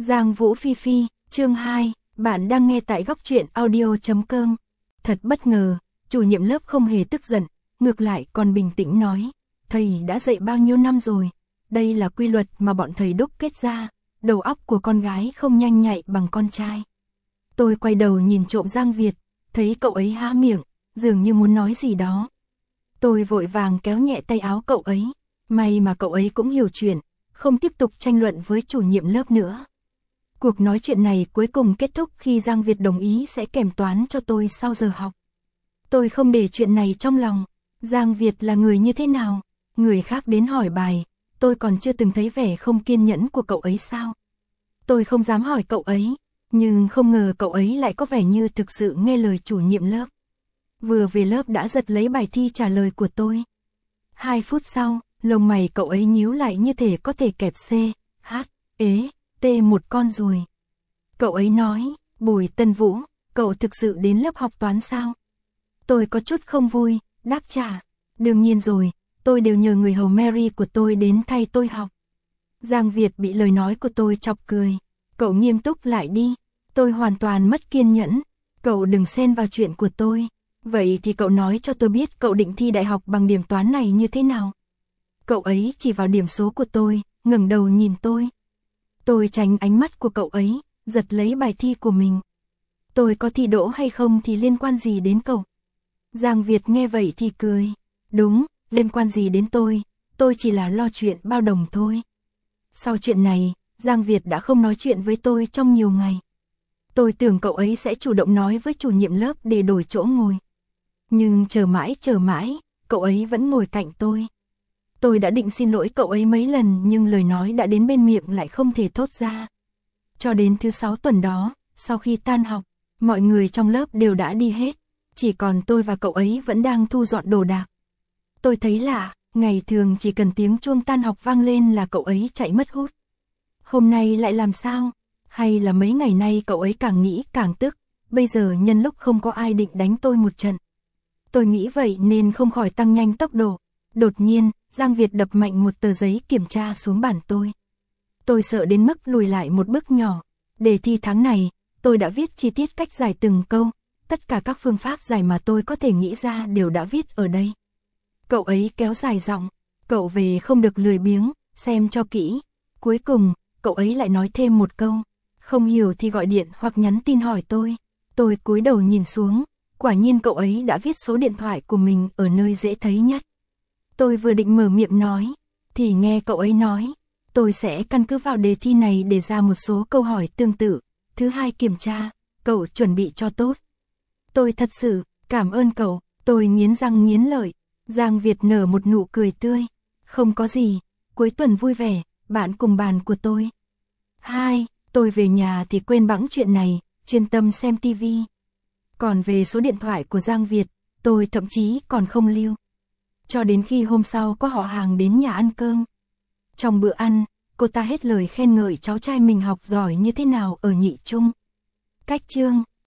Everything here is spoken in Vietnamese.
Giang Vũ Phi Phi, chương 2, bạn đang nghe tại góc truyện audio.com. Thật bất ngờ, chủ nhiệm lớp không hề tức giận, ngược lại còn bình tĩnh nói, thầy đã dạy bao nhiêu năm rồi, đây là quy luật mà bọn thầy đúc kết ra, đầu óc của con gái không nhanh nhạy bằng con trai. Tôi quay đầu nhìn trộm Giang Việt, thấy cậu ấy há miệng, dường như muốn nói gì đó. Tôi vội vàng kéo nhẹ tay áo cậu ấy, may mà cậu ấy cũng hiểu chuyện, không tiếp tục tranh luận với chủ nhiệm lớp nữa. Cuộc nói chuyện này cuối cùng kết thúc khi Giang Việt đồng ý sẽ kèm toán cho tôi sau giờ học. Tôi không để chuyện này trong lòng. Giang Việt là người như thế nào? Người khác đến hỏi bài, tôi còn chưa từng thấy vẻ không kiên nhẫn của cậu ấy sao? Tôi không dám hỏi cậu ấy, nhưng không ngờ cậu ấy lại có vẻ như thực sự nghe lời chủ nhiệm lớp. Vừa về lớp đã giật lấy bài thi trả lời của tôi. 2 phút sau, lông mày cậu ấy nhíu lại như thể có thể kẹp C, H, ế, T một con ruồi. Cậu ấy nói, Bùi Tân Vũ, cậu thực sự đến lớp học toán sao? Tôi có chút không vui, đáp trả. Đương nhiên rồi, tôi đều nhờ người hầu Mary của tôi đến thay tôi học. Giang Việt bị lời nói của tôi chọc cười. Cậu nghiêm túc lại đi. Tôi hoàn toàn mất kiên nhẫn. Cậu đừng xen vào chuyện của tôi. Vậy thì cậu nói cho tôi biết cậu định thi đại học bằng điểm toán này như thế nào? Cậu ấy chỉ vào điểm số của tôi, ngẩng đầu nhìn tôi. Tôi tránh ánh mắt của cậu ấy, giật lấy bài thi của mình. Tôi có thi đỗ hay không thì liên quan gì đến cậu? Giang Việt nghe vậy thì cười. Đúng, liên quan gì đến tôi chỉ là lo chuyện bao đồng thôi. Sau chuyện này, Giang Việt đã không nói chuyện với tôi trong nhiều ngày. Tôi tưởng cậu ấy sẽ chủ động nói với chủ nhiệm lớp để đổi chỗ ngồi. Nhưng chờ mãi, cậu ấy vẫn ngồi cạnh tôi. Tôi đã định xin lỗi cậu ấy mấy lần nhưng lời nói đã đến bên miệng lại không thể thốt ra. Cho đến thứ 6 tuần đó, sau khi tan học, mọi người trong lớp đều đã đi hết. Chỉ còn tôi và cậu ấy vẫn đang thu dọn đồ đạc. Tôi thấy lạ, ngày thường chỉ cần tiếng chuông tan học vang lên là cậu ấy chạy mất hút. Hôm nay lại làm sao? Hay là mấy ngày nay cậu ấy càng nghĩ càng tức, bây giờ nhân lúc không có ai định đánh tôi một trận. Tôi nghĩ vậy nên không khỏi tăng nhanh tốc độ. Đột nhiên, Giang Việt đập mạnh một tờ giấy kiểm tra xuống bàn tôi. Tôi sợ đến mức lùi lại một bước nhỏ. Đề thi tháng này, tôi đã viết chi tiết cách giải từng câu. Tất cả các phương pháp giải mà tôi có thể nghĩ ra đều đã viết ở đây. Cậu ấy kéo dài giọng, cậu về không được lười biếng, xem cho kỹ. Cuối cùng, cậu ấy lại nói thêm một câu. Không hiểu thì gọi điện hoặc nhắn tin hỏi tôi. Tôi cúi đầu nhìn xuống, quả nhiên cậu ấy đã viết số điện thoại của mình ở nơi dễ thấy nhất. Tôi vừa định mở miệng nói, thì nghe cậu ấy nói, tôi sẽ căn cứ vào đề thi này để ra một số câu hỏi tương tự. Thứ 2 kiểm tra, cậu chuẩn bị cho tốt. Tôi thật sự, cảm ơn cậu, tôi nghiến răng nghiến lợi. Giang Việt nở một nụ cười tươi. Không có gì, cuối tuần vui vẻ, bạn cùng bàn của tôi. 2, tôi về nhà thì quên bẵng chuyện này, chuyên tâm xem tivi. Còn về số điện thoại của Giang Việt, tôi thậm chí còn không lưu. Cho đến khi hôm sau có họ hàng đến nhà ăn cơm. Trong bữa ăn, cô ta hết lời khen ngợi cháu trai mình học giỏi như thế nào ở nhị trung. Cách chương